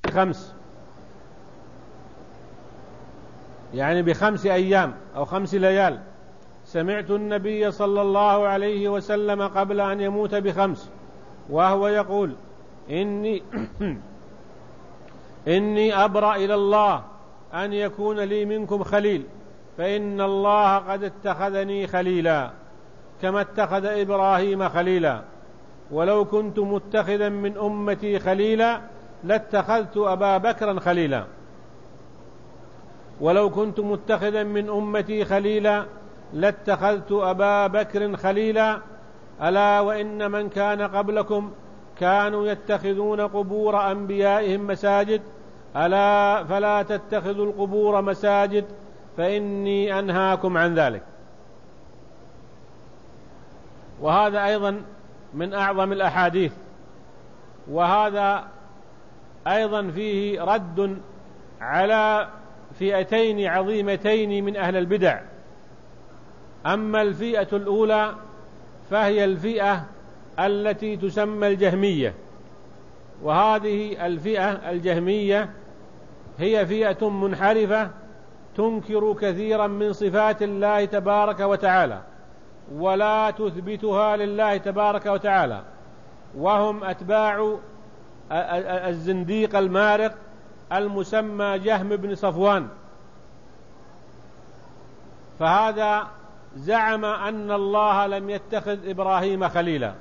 ب5، يعني ب5 أيام أو 5 ليال. سمعت النبي صلى الله عليه وسلم قبل أن يموت ب5 وهو يقول: إني أبرأ إلى الله أن يكون لي منكم خليل، فإن الله قد اتخذني خليلا كما اتخذ إبراهيم خليلا، ولو كنت متخذا من أمتي خليلا لاتخذت أبا بكرا خليلا، ولو كنت متخذا من أمتي خليلا لاتخذت أبا بكر خليلا. ألا وإن من كان قبلكم كانوا يتخذون قبور أنبيائهم مساجد، ألا فلا تتخذوا القبور مساجد فإني أنهاكم عن ذلك. وهذا أيضا من أعظم الأحاديث، وهذا أيضا فيه رد على فئتين عظيمتين من أهل البدع. أما الفئة الأولى فهي الفئة التي تسمى الجهمية، وهذه الفئة الجهمية هي فئة منحرفة تنكر كثيرا من صفات الله تبارك وتعالى ولا تثبتها لله تبارك وتعالى، وهم أتباع الزنديق المارق المسمى جهم بن صفوان. فهذا زعم أن الله لم يتخذ إبراهيم خليلا،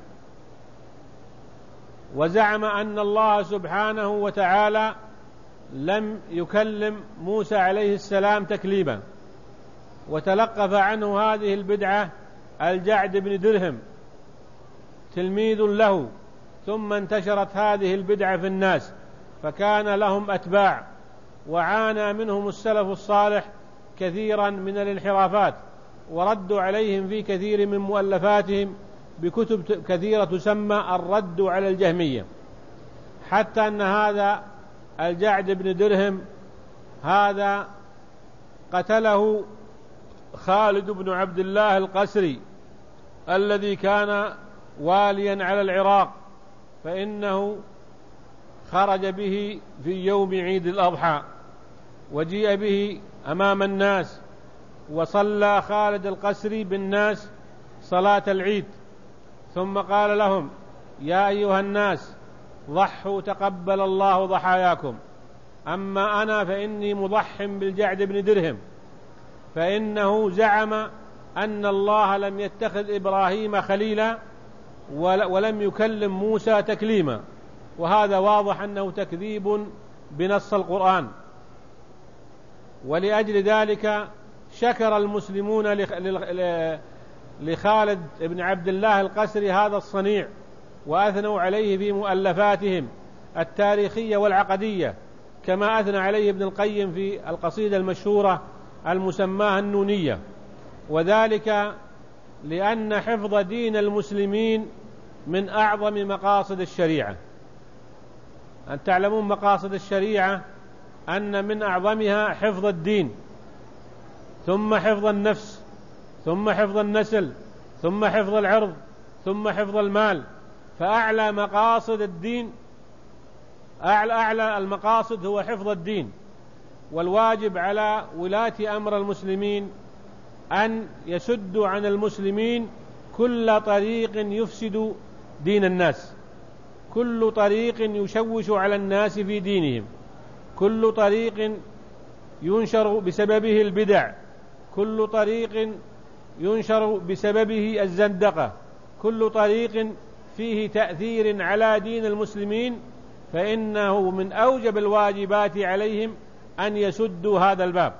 وزعم أن الله سبحانه وتعالى لم يكلم موسى عليه السلام تكليما. وتلقف عنه هذه البدعة الجعد بن درهم تلميذ له، ثم انتشرت هذه البدعة في الناس فكان لهم أتباع، وعانى منهم السلف الصالح كثيرا من الانحرافات، وردوا عليهم في كثير من مؤلفاتهم بكتب كثيرة تسمى الرد على الجهمية، حتى أن هذا الجعد بن درهم هذا قتله خالد بن عبد الله القسري الذي كان واليا على العراق، فإنه خرج به في يوم عيد الأضحى وجيء به أمام الناس، وصلى خالد القسري بالناس صلاة العيد، ثم قال لهم: يا أيها الناس ضحوا تقبل الله ضحاياكم، أما أنا فإني مضح بالجعد بن درهم، فإنه زعم أن الله لم يتخذ إبراهيم خليلا ولم يكلم موسى تكليما، وهذا واضح أنه تكذيب بنص القرآن. ولأجل ذلك شكر المسلمون لخالد بن عبد الله القسري هذا الصنيع، وأثنوا عليه في مؤلفاتهم التاريخية والعقدية، كما أثنى عليه ابن القيم في القصيدة المشهورة المسماة النونية. وذلك لأن حفظ دين المسلمين من أعظم مقاصد الشريعة. أن تعلمون مقاصد الشريعة أن من أعظمها حفظ الدين، ثم حفظ النفس، ثم حفظ النسل، ثم حفظ العرض، ثم حفظ المال. فأعلى مقاصد الدين، أعلى المقاصد هو حفظ الدين. والواجب على ولاة أمر المسلمين أن يسدوا عن المسلمين كل طريق يفسد دين الناس، كل طريق يشوش على الناس في دينهم، كل طريق ينشر بسببه البدع، كل طريق ينشر بسببه الزندقة، كل طريق فيه تأثير على دين المسلمين، فإنه من أوجب الواجبات عليهم أن يسدوا هذا الباب.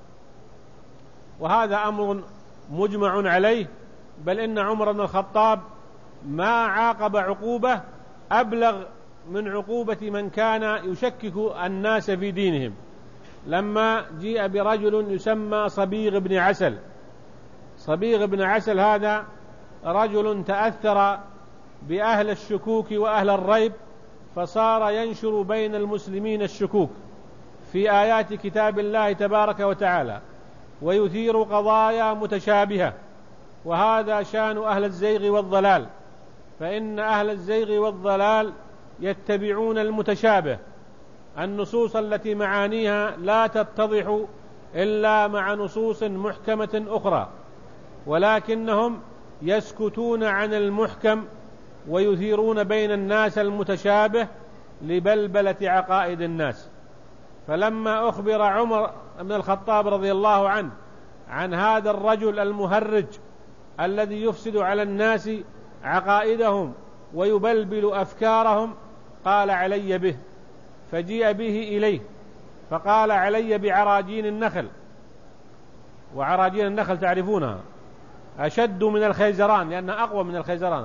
وهذا أمر مجمع عليه، بل إن عمر بن الخطاب ما عاقب عقوبة أبلغ من عقوبة من كان يشكك الناس في دينهم، لما جيء برجل يسمى صبيغ بن عسل. صبيغ بن عسل هذا رجل تأثر بأهل الشكوك وأهل الريب، فصار ينشر بين المسلمين الشكوك في آيات كتاب الله تبارك وتعالى، ويثير قضايا متشابهة. وهذا شان أهل الزيغ والضلال، فإن أهل الزيغ والضلال يتبعون المتشابه النصوص التي معانيها لا تتضح إلا مع نصوص محكمة أخرى، ولكنهم يسكتون عن المحكم ويثيرون بين الناس المتشابه لبلبلة عقائد الناس. فلما أخبر عمر بن الخطاب رضي الله عنه عن هذا الرجل المهرج الذي يفسد على الناس عقائدهم ويبلبل أفكارهم، قال علي به، فجيء به إليه فقال علي بعراجين النخل. وعراجين النخل تعرفونها، أشد من الخيزران لأنها أقوى من الخيزران،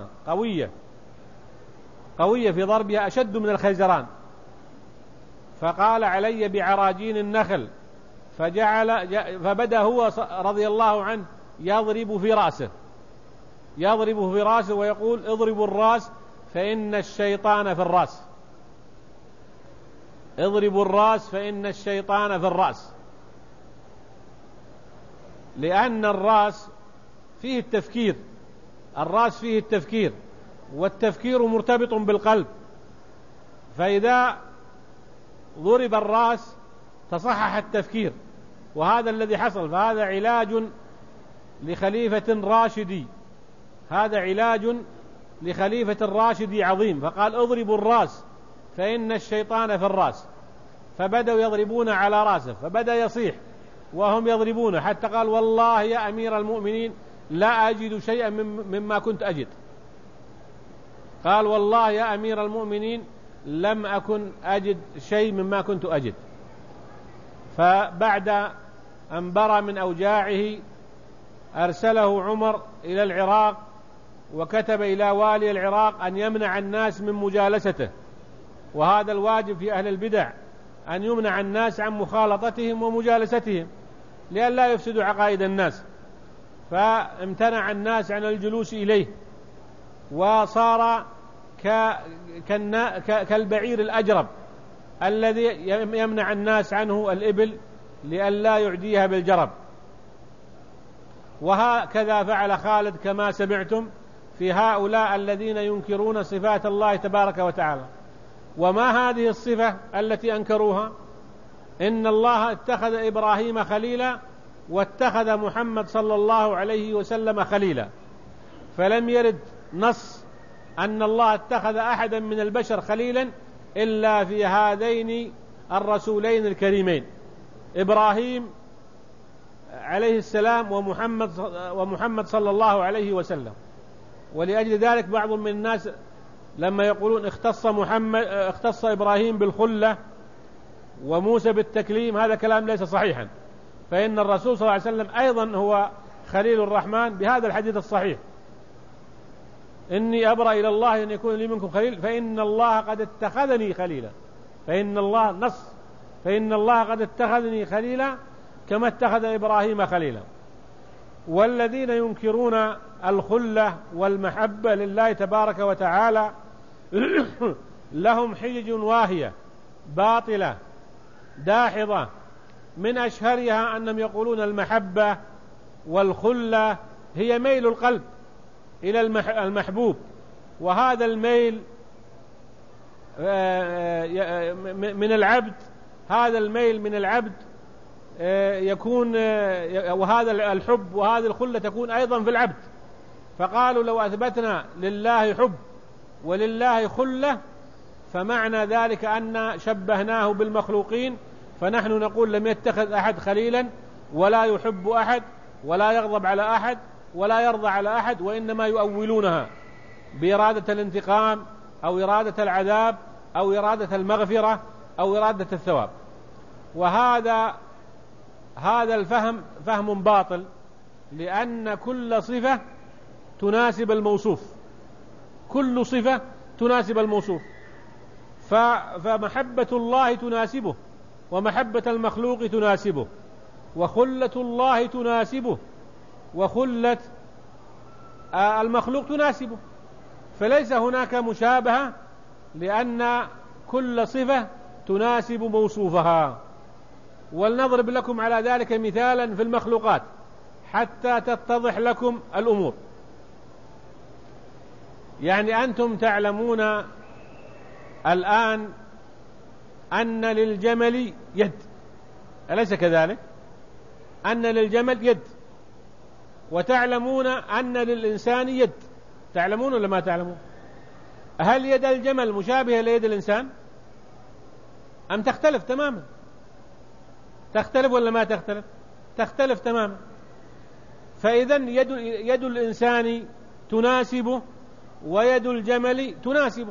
قوية في ضربها، أشد من الخيزران. فقال علي بعراجين النخل، فبدأ هو رضي الله عنه يضرب في رأسه ويقول اضربوا الرأس فإن الشيطان في الرأس، اضربوا الرأس فإن الشيطان في الرأس، لأن الرأس فيه التفكير، الرأس فيه التفكير، والتفكير مرتبط بالقلب، فإذا ضرب الرأس تصحح التفكير، وهذا الذي حصل. فهذا علاج لخليفة راشدي، هذا علاج لخليفة راشدي عظيم. فقال اضربوا الرأس فإن الشيطان في الرأس، فبدأوا يضربون على رأسه، فبدأ يصيح وهم يضربونه، حتى قال والله يا أمير المؤمنين لا أجد شيئا مما كنت أجد. قال والله يا أمير المؤمنين لم أكن أجد شيء مما كنت أجد. فبعد أن برأ من أوجاعه أرسله عمر إلى العراق، وكتب إلى والي العراق أن يمنع الناس من مجالسته، وهذا الواجب في أهل البدع أن يمنع الناس عن مخالطتهم ومجالستهم لئلا يفسدوا عقائد الناس. فامتنع الناس عن الجلوس إليه، وصار كالبعير الأجرب الذي يمنع الناس عنه الإبل لئلا يعديها بالجرب. وهكذا فعل خالد كما سمعتم في هؤلاء الذين ينكرون صفات الله تبارك وتعالى. وما هذه الصفة التي أنكروها؟ إن الله اتخذ إبراهيم خليلا واتخذ محمد صلى الله عليه وسلم خليلا، فلم يرد نص أن الله اتخذ أحدا من البشر خليلا إلا في هذين الرسولين الكريمين، إبراهيم عليه السلام ومحمد صلى الله عليه وسلم. ولأجل ذلك بعض من الناس لما يقولون اختص إبراهيم بالخلة وموسى بالتكليم، هذا كلام ليس صحيحا، فإن الرسول صلى الله عليه وسلم أيضا هو خليل الرحمن بهذا الحديث الصحيح: إني أبرأ إلى الله أن يكون لي منكم خليل فإن الله قد اتخذني خليلا. فإن الله نص، فإن الله قد اتخذني خليلا كما اتخذ إبراهيم خليلا. والذين ينكرون الخلة والمحبة لله تبارك وتعالى لهم حجج واهية باطلة داحضة، من أشهرها أنهم يقولون المحبة والخلة هي ميل القلب إلى المحبوب، وهذا الميل من العبد، هذا الميل من العبد يكون، وهذا الحب وهذه الخلة تكون أيضا في العبد. فقالوا لو أثبتنا لله حب ولله خلة فمعنى ذلك أن شبهناه بالمخلوقين، فنحن نقول لم يتخذ أحد خليلا ولا يحب أحد ولا يغضب على أحد ولا يرضى على أحد، وإنما يؤولونها بإرادة الانتقام أو إرادة العذاب أو إرادة المغفرة أو إرادة الثواب. وهذا الفهم فهم باطل، لأن كل صفة تناسب الموصوف، كل صفة تناسب الموصوف، فمحبة الله تناسبه، ومحبة المخلوق تناسبه، وخلة الله تناسبه، وخلة المخلوق تناسبه، فليس هناك مشابهة، لأن كل صفة تناسب موصوفها. ولنضرب لكم على ذلك مثالا في المخلوقات حتى تتضح لكم الأمور. يعني أنتم تعلمون الآن أن للجمل يد، أليس كذلك؟ أن للجمل يد، وتعلمون أن للإنسان يد، تعلمون ولا ما تعلمون؟ هل يد الجمل مشابهة ليد الإنسان أم تختلف تماما؟ تختلف ولا ما تختلف؟ تختلف تماما. فإذا يد الإنسان تناسبه ويد الجمل تناسبه.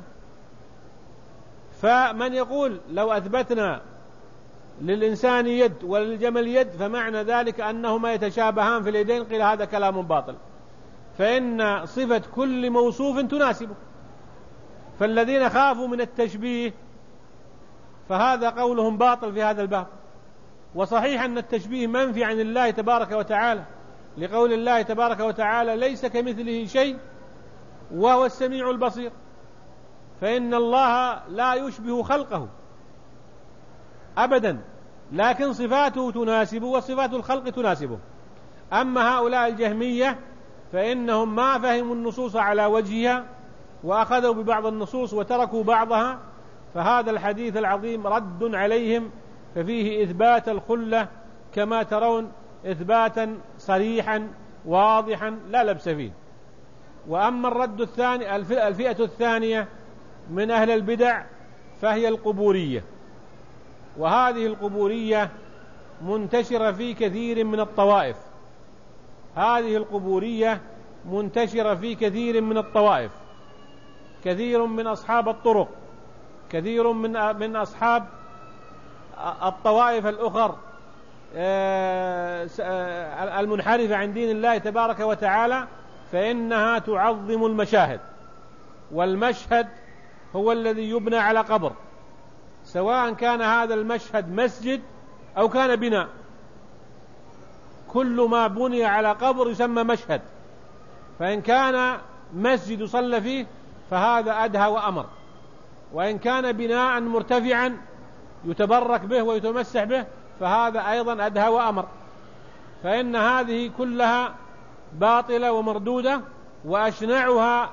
فمن يقول لو أثبتنا للإنسان يد وللجمل يد فمعنى ذلك أنهما يتشابهان في اليدين، قيل هذا كلام باطل، فإن صفة كل موصوف تناسبه. فالذين خافوا من التشبيه فهذا قولهم باطل في هذا الباب. وصحيح أن التشبيه منفي عن الله تبارك وتعالى، لقول الله تبارك وتعالى ليس كمثله شيء وهو السميع البصير، فإن الله لا يشبه خلقه أبدا، لكن صفاته تناسبه وصفات الخلق تناسبه. أما هؤلاء الجهمية فإنهم ما فهموا النصوص على وجهها وأخذوا ببعض النصوص وتركوا بعضها، فهذا الحديث العظيم رد عليهم، ففيه إثبات الخلة كما ترون إثباتا صريحا واضحا لا لبس فيه. وأما الرد الثاني، الفئة الثانية من أهل البدع فهي القبورية، وهذه القبورية منتشرة في كثير من الطوائف. هذه القبورية منتشرة في كثير من الطوائف، كثير من أصحاب الطرق، كثير من أصحاب الطوائف الأخر المنحرفة عن دين الله تبارك وتعالى، فإنها تعظم المشاهد، والمشهد هو الذي يبنى على قبر، سواء كان هذا المشهد مسجد أو كان بناء، كل ما بني على قبر يسمى مشهد. فإن كان مسجد يصلى فيه فهذا أدهى وأمر، وإن كان بناء مرتفعا يتبرك به ويتمسح به فهذا أيضا أدهى وأمر. فإن هذه كلها باطلة ومردودة، وأشنعها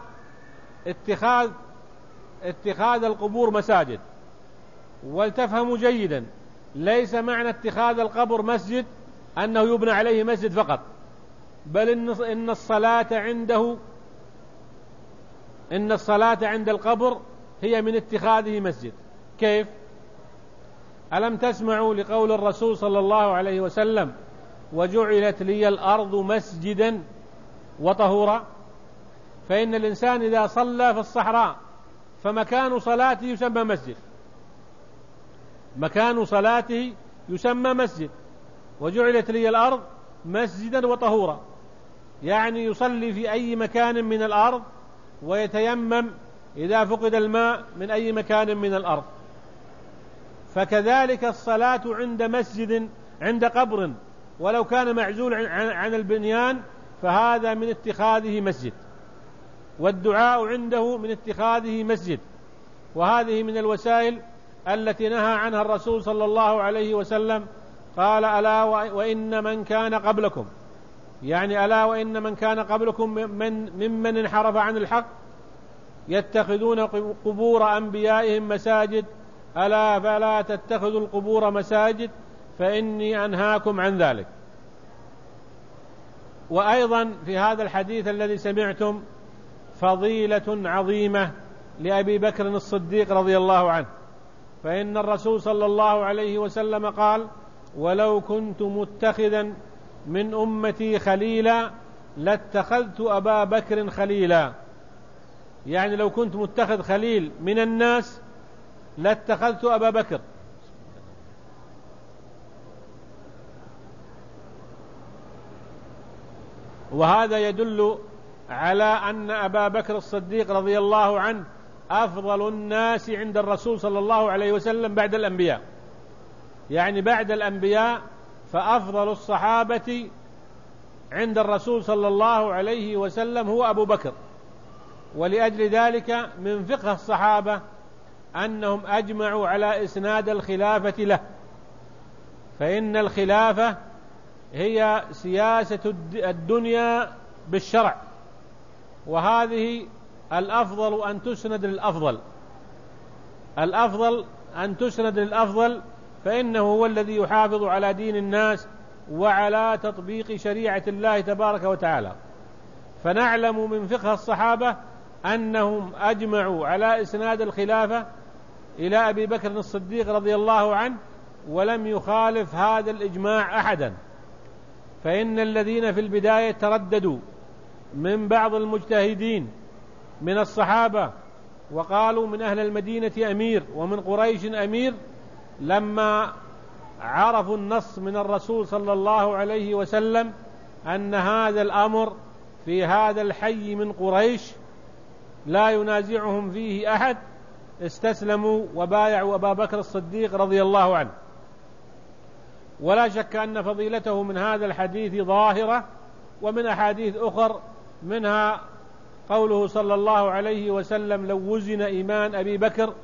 اتخاذ القبور مساجد. ولتفهموا جيدا، ليس معنى اتخاذ القبر مسجد أنه يبنى عليه مسجد فقط، بل إن الصلاة عند القبر هي من اتخاذه مسجد. كيف؟ ألم تسمعوا لقول الرسول صلى الله عليه وسلم وجعلت لي الأرض مسجدا وطهورا؟ فإن الإنسان إذا صلى في الصحراء فمكان صلاته يسمى مسجد، مكان صلاته يسمى مسجد. وجعلت لي الأرض مسجدا وطهورا، يعني يصلي في أي مكان من الأرض ويتيمم إذا فقد الماء من أي مكان من الأرض. فكذلك الصلاة عند مسجد، عند قبر ولو كان معزول عن البنيان فهذا من اتخاذه مسجد، والدعاء عنده من اتخاذه مسجد. وهذه من الوسائل التي نهى عنها الرسول صلى الله عليه وسلم، قال ألا وإن من كان قبلكم، يعني ألا وإن من كان قبلكم ممن انحرف عن الحق يتخذون قبور أنبيائهم مساجد، ألا فلا تتخذوا القبور مساجد فإني أنهاكم عن ذلك. وأيضا في هذا الحديث الذي سمعتم فضيلة عظيمة لأبي بكر الصديق رضي الله عنه، فإن الرسول صلى الله عليه وسلم قال ولو كنت متخذا من أمتي خليلا لاتخذت أبا بكر خليلا، يعني لو كنت متخذ خليل من الناس لاتخذت أبا بكر. وهذا يدل على أن أبا بكر الصديق رضي الله عنه أفضل الناس عند الرسول صلى الله عليه وسلم بعد الأنبياء، يعني بعد الأنبياء فأفضل الصحابة عند الرسول صلى الله عليه وسلم هو أبو بكر. ولأجل ذلك من فقه الصحابة أنهم أجمعوا على إسناد الخلافة له، فإن الخلافة هي سياسة الدنيا بالشرع، وهذه الأفضل أن تسند للأفضل. الأفضل أن تسند للأفضل، فإنه هو الذي يحافظ على دين الناس وعلى تطبيق شريعة الله تبارك وتعالى. فنعلم من فقه الصحابة أنهم أجمعوا على إسناد الخلافة إلى أبي بكر الصديق رضي الله عنه، ولم يخالف هذا الإجماع أحدا. فإن الذين في البداية ترددوا من بعض المجتهدين من الصحابة وقالوا من أهل المدينة أمير ومن قريش أمير، لما عرفوا النص من الرسول صلى الله عليه وسلم أن هذا الأمر في هذا الحي من قريش لا ينازعهم فيه أحد، استسلموا وبايعوا أبا بكر الصديق رضي الله عنه. ولا شك أن فضيلته من هذا الحديث ظاهرة، ومن أحاديث أخر منها قوله صلى الله عليه وسلم: لو وزن إيمان أبي بكر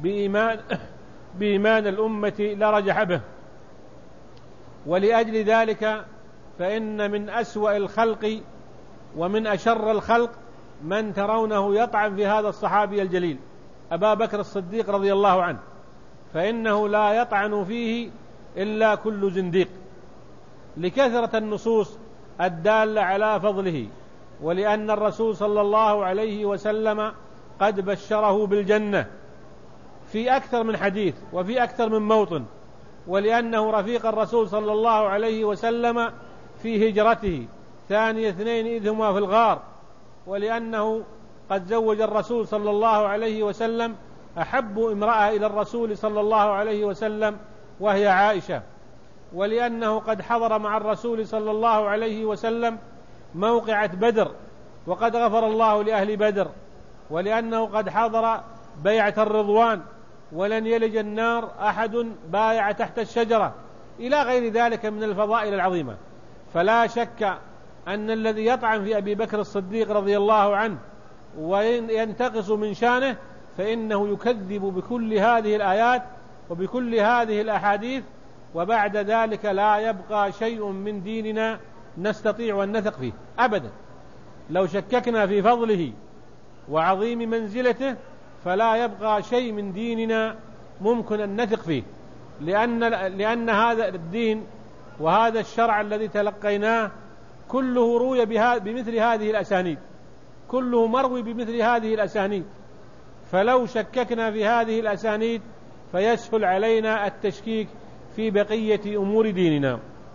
بإيمان الأمة لرجح به. ولأجل ذلك فإن من أسوأ الخلق ومن أشر الخلق من ترونه يطعن في هذا الصحابي الجليل أبا بكر الصديق رضي الله عنه، فإنه لا يطعن فيه إلا كل زنديق، لكثرة النصوص الدالة على فضله، ولأن الرسول صلى الله عليه وسلم قد بشره بالجنة في أكثر من حديث وفي أكثر من موطن، ولأنه رفيق الرسول صلى الله عليه وسلم في هجرته ثاني اثنين إذ هما في الغار، ولأنه قد زوج الرسول صلى الله عليه وسلم أحب امرأة إلى الرسول صلى الله عليه وسلم وهي عائشة، ولأنه قد حضر مع الرسول صلى الله عليه وسلم موقعة بدر وقد غفر الله لأهل بدر، ولأنه قد حضر بيعة الرضوان ولن يلج النار أحد بايع تحت الشجرة، إلى غير ذلك من الفضائل العظيمة. فلا شك أن الذي يطعن في أبي بكر الصديق رضي الله عنه وينتقص من شانه فإنه يكذب بكل هذه الآيات وبكل هذه الأحاديث، وبعد ذلك لا يبقى شيء من ديننا نستطيع أن نثق فيه أبدا. لو شككنا في فضله وعظيم منزلته فلا يبقى شيء من ديننا ممكن أن نثق فيه، لأن هذا الدين وهذا الشرع الذي تلقيناه كله روي بمثل هذه الأسانيد، كله مروي بمثل هذه الأسانيد، فلو شككنا في هذه الأسانيد فيسهل علينا التشكيك في بقية أمور ديننا.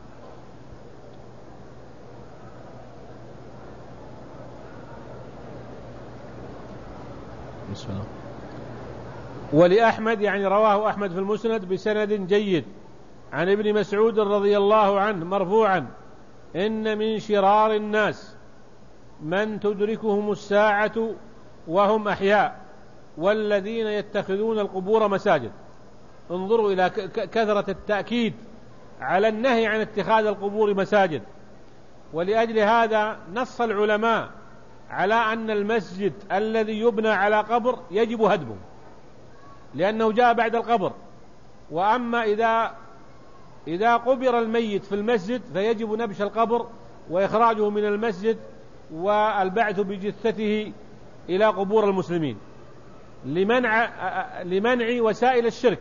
ولأحمد يعني رواه أحمد في المسند بسند جيد عن ابن مسعود رضي الله عنه مرفوعا: إن من شرار الناس من تدركهم الساعة وهم أحياء والذين يتخذون القبور مساجد. انظروا إلى كثرة التأكيد على النهي عن اتخاذ القبور مساجد. ولأجل هذا نص العلماء على أن المسجد الذي يبنى على قبر يجب هدمه، لأنه جاء بعد القبر. وأما إذا قبر الميت في المسجد فيجب نبش القبر وإخراجه من المسجد والبعث بجثته إلى قبور المسلمين لمنع وسائل الشرك.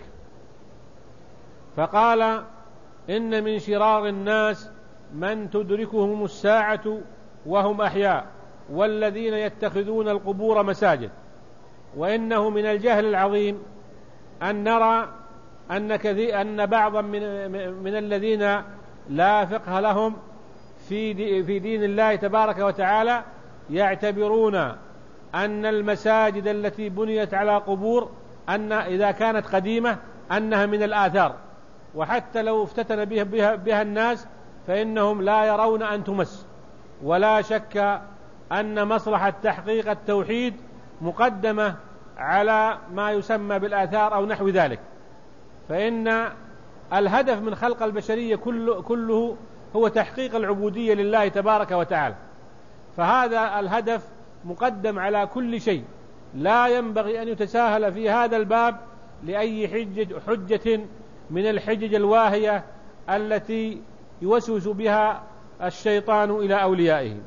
فقال: إن من شرار الناس من تدركهم الساعة وهم أحياء والذين يتخذون القبور مساجد. وإنه من الجهل العظيم أن نرى أن بعضا من الذين لا فقه لهم في دين الله تبارك وتعالى يعتبرون أن المساجد التي بنيت على قبور أن إذا كانت قديمة أنها من الآثار، وحتى لو افتتن بها الناس فإنهم لا يرون أن تمس. ولا شك أن مصلحة تحقيق التوحيد مقدمة على ما يسمى بالآثار أو نحو ذلك، فإن الهدف من خلق البشرية كله هو تحقيق العبودية لله تبارك وتعالى، فهذا الهدف مقدم على كل شيء. لا ينبغي أن يتساهل في هذا الباب لأي حجة من الحجج الواهية التي يوسوس بها الشيطان إلى أوليائه.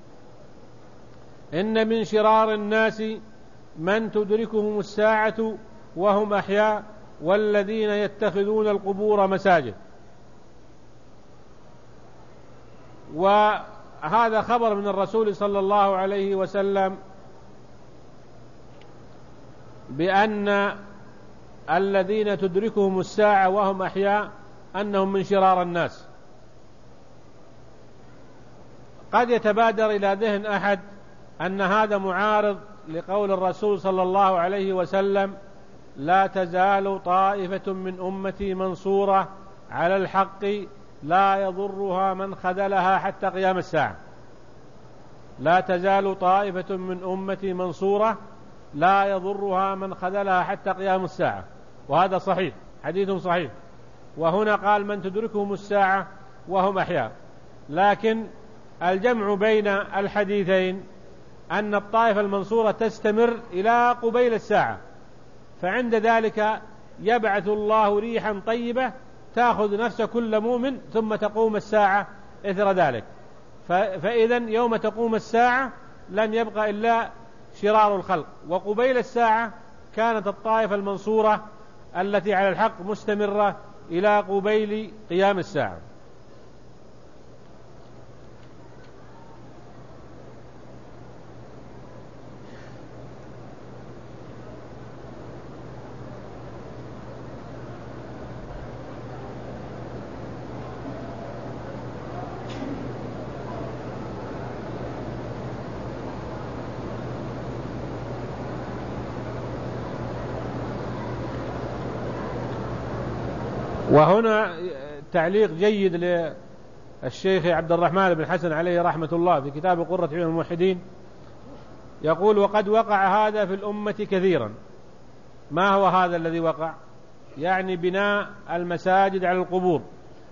إن من شرار الناس من تدركهم الساعة وهم أحياء والذين يتخذون القبور مساجد. وهذا خبر من الرسول صلى الله عليه وسلم بأن الذين تدركهم الساعة وهم أحياء أنهم من شرار الناس. قد يتبادر إلى ذهن أحد أن هذا معارض لقول الرسول صلى الله عليه وسلم: لا تزال طائفة من أمتي منصورة على الحق لا يضرها من خذلها حتى قيام الساعة. لا تزال طائفة من أمتي منصورة لا يضرها من خذلها حتى قيام الساعة، وهذا صحيح، حديث صحيح. وهنا قال: من تدركهم الساعة وهم أحياء. لكن الجمع بين الحديثين أن الطائفة المنصورة تستمر إلى قبيل الساعة، فعند ذلك يبعث الله ريحا طيبة تأخذ نفس كل مؤمن ثم تقوم الساعة إثر ذلك. فإذا يوم تقوم الساعة لن يبقى إلا شرار الخلق، وقبيل الساعة كانت الطائفة المنصورة التي على الحق مستمرة إلى قبيل قيام الساعة. وهنا تعليق جيد للشيخ عبد الرحمن بن حسن عليه رحمة الله في كتاب قرة عيون الموحدين، يقول: وقد وقع هذا في الأمة كثيرا. ما هو هذا الذي وقع؟ يعني بناء المساجد على القبور،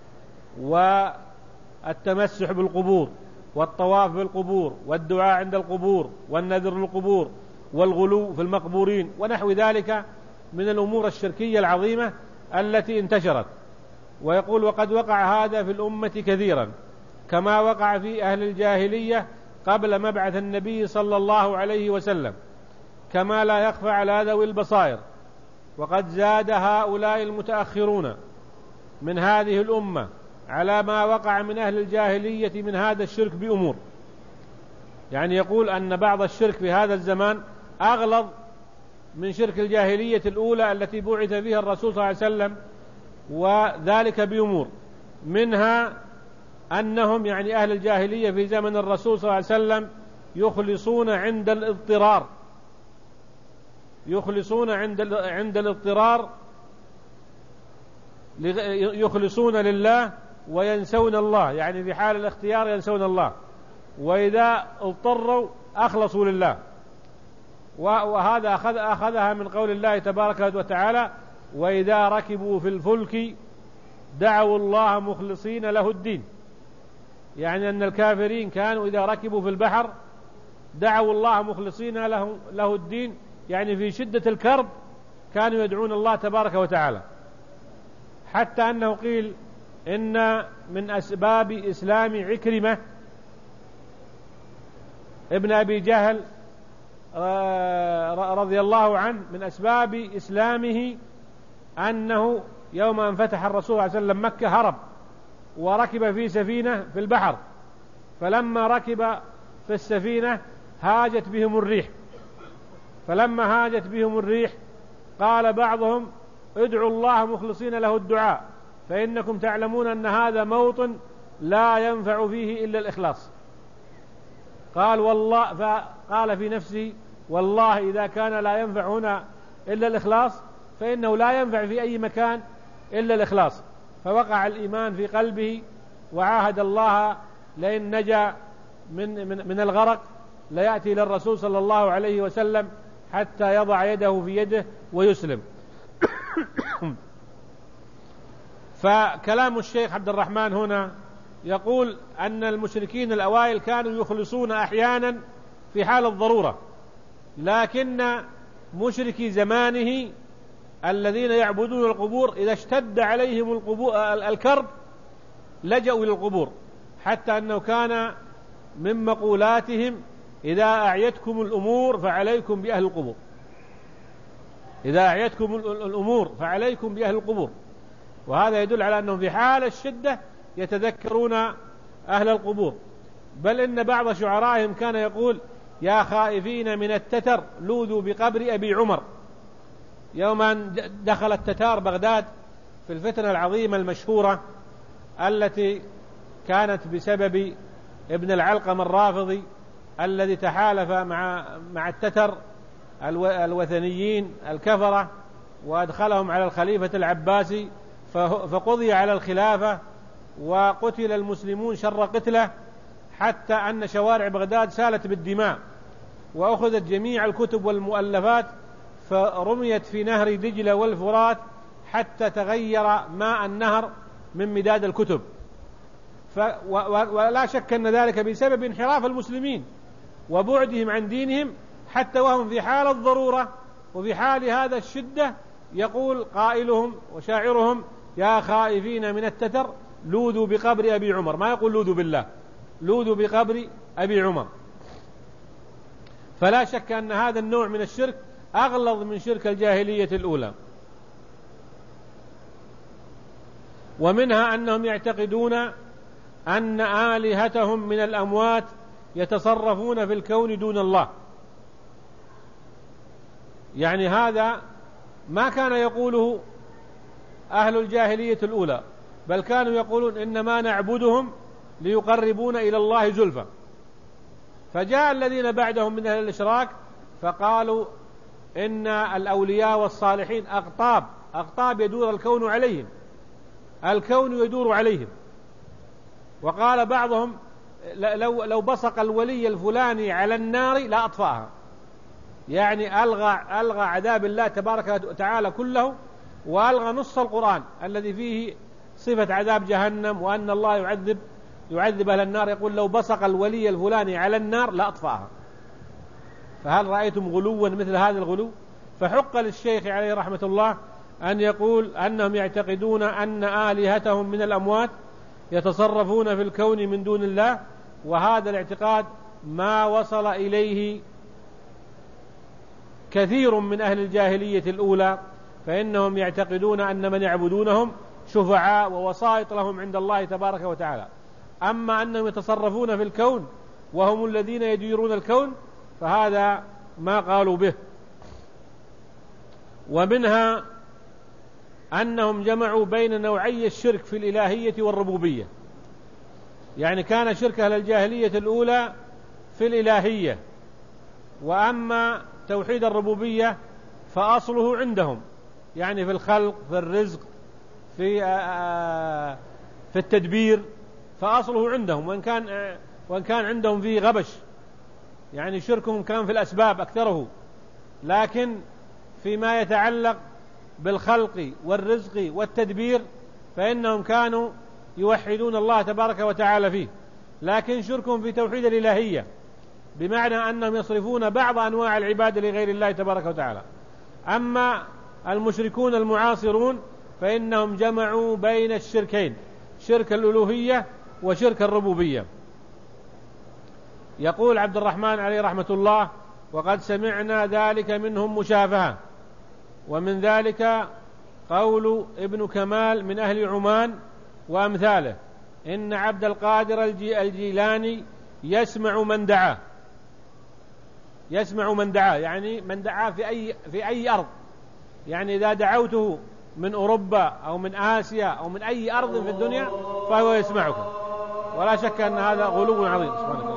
والتمسح بالقبور، والطواف بالقبور، والدعاء عند القبور، والنذر للقبور، والغلو في المقبورين، ونحو ذلك من الأمور الشركية العظيمة التي انتشرت. ويقول: وقد وقع هذا في الأمة كثيرا كما وقع في أهل الجاهلية قبل مبعث النبي صلى الله عليه وسلم، كما لا يخفى على ذوي البصائر. وقد زاد هؤلاء المتأخرون من هذه الأمة على ما وقع من أهل الجاهلية من هذا الشرك بأمور. يعني يقول أن بعض الشرك في هذا الزمان أغلظ من شرك الجاهلية الأولى التي بعث فيها الرسول صلى الله عليه وسلم، وذلك بأمور منها أنهم يعني أهل الجاهلية في زمن الرسول صلى الله عليه وسلم يخلصون عند الاضطرار، يخلصون عند الاضطرار، يخلصون لله وينسون الله، يعني في حال الاختيار ينسون الله، وإذا اضطروا أخلصوا لله. وهذا أخذها من قول الله تبارك وتعالى: وإذا ركبوا في الفلك دعوا الله مخلصين له الدين. يعني أن الكافرين كانوا إذا ركبوا في البحر دعوا الله مخلصين له الدين، يعني في شدة الكرب كانوا يدعون الله تبارك وتعالى. حتى أنه قيل إن من أسباب إسلام عكرمة ابن أبي جهل رضي الله عنه، من أسباب إسلامه أنه يوم أن فتح الرسول صلى الله عليه وسلم مكة هرب وركب في سفينة في البحر، فلما ركب في السفينة هاجت بهم الريح، فلما هاجت بهم الريح قال بعضهم: ادعوا الله مخلصين له الدعاء فإنكم تعلمون أن هذا موطن لا ينفع فيه إلا الإخلاص. قال والله، فقال في نفسه: والله إذا كان لا ينفع هنا إلا الإخلاص فإنه لا ينفع في أي مكان إلا الإخلاص. فوقع الإيمان في قلبه وعاهد الله لئن نجا من الغرق ليأتي للرسول صلى الله عليه وسلم حتى يضع يده في يده ويسلم. فكلام الشيخ عبد الرحمن هنا يقول أن المشركين الأوائل كانوا يخلصون أحيانا في حال الضرورة، لكن مشركي زمانه الذين يعبدون القبور إذا اشتد عليهم الكرب لجأوا إلى القبور، حتى أنه كان من مقولاتهم: إذا أعيتكم الأمور فعليكم بأهل القبور. إذا أعيتكم الأمور فعليكم بأهل القبور. وهذا يدل على أنهم في حال الشدة يتذكرون أهل القبور. بل إن بعض شعرائهم كان يقول: يا خائفين من التتر لوذوا بقبر أبي عمر. يوم أن دخل التتار بغداد في الفتنة العظيمة المشهورة التي كانت بسبب ابن العلقم الرافضي الذي تحالف مع التتر الوثنيين الكفرة وأدخلهم على الخليفة العباسي، فقضي على الخلافة وقتل المسلمون شر قتله، حتى أن شوارع بغداد سالت بالدماء، وأخذت جميع الكتب والمؤلفات فرميت في نهر دجلة والفرات حتى تغير ماء النهر من مداد الكتب. ولا شك أن ذلك بسبب انحراف المسلمين وبعدهم عن دينهم، حتى وهم في حال الضرورة وفي حال هذا الشدة يقول قائلهم وشاعرهم: يا خائفين من التتر لوذوا بقبر أبي عمر. ما يقول لوذوا بالله، لوذوا بقبر أبي عمر. فلا شك أن هذا النوع من الشرك أغلظ من شرك الجاهلية الأولى. ومنها أنهم يعتقدون أن آلهتهم من الأموات يتصرفون في الكون دون الله. يعني هذا ما كان يقوله أهل الجاهلية الأولى، بل كانوا يقولون: إنما نعبدهم ليقربونا إلى الله زلفى. فجاء الذين بعدهم من أهل الإشراك فقالوا إن الأولياء والصالحين أقطاب يدور الكون عليهم، الكون يدور عليهم. وقال بعضهم: لو بصق الولي الفلاني على النار لا أطفأها. يعني ألغى عذاب الله تبارك وتعالى كله، وألغى نص القرآن الذي فيه صفة عذاب جهنم، وأن الله يعذب أهل النار. يقول: لو بصق الولي الفلاني على النار لا أطفأها. فهل رأيتم غلوا مثل هذا الغلو؟ فحق للشيخ عليه رحمة الله أن يقول أنهم يعتقدون أن آلهتهم من الأموات يتصرفون في الكون من دون الله. وهذا الاعتقاد ما وصل إليه كثير من أهل الجاهلية الأولى، فإنهم يعتقدون أن من يعبدونهم شفعاء ووسائط لهم عند الله تبارك وتعالى. أما أنهم يتصرفون في الكون وهم الذين يديرون الكون فهذا ما قالوا به. ومنها أنهم جمعوا بين نوعي الشرك في الإلهية والربوبية. يعني كان شرك أهل الجاهلية الأولى في الإلهية، وأما توحيد الربوبية فأصله عندهم، يعني في الخلق، في الرزق، في التدبير، فأصله عندهم. وإن كان عندهم فيه غبش، يعني شركهم كان في الأسباب أكثره، لكن فيما يتعلق بالخلق والرزق والتدبير فإنهم كانوا يوحدون الله تبارك وتعالى فيه. لكن شركهم في توحيد الإلهية بمعنى أنهم يصرفون بعض أنواع العبادة لغير الله تبارك وتعالى. أما المشركون المعاصرون فإنهم جمعوا بين الشركين، شرك الألوهية وشرك الربوبية. يقول عبد الرحمن عليه رحمة الله: وقد سمعنا ذلك منهم مشافهة. ومن ذلك قول ابن كمال من أهل عمان وأمثاله: إن عبد القادر الجيلاني يسمع من دعاه. يسمع من دعاه يعني من دعاه في أي أرض. يعني إذا دعوته من أوروبا أو من آسيا أو من أي أرض في الدنيا فهو يسمعكم. ولا شك أن هذا غلو عظيم. سبحانه.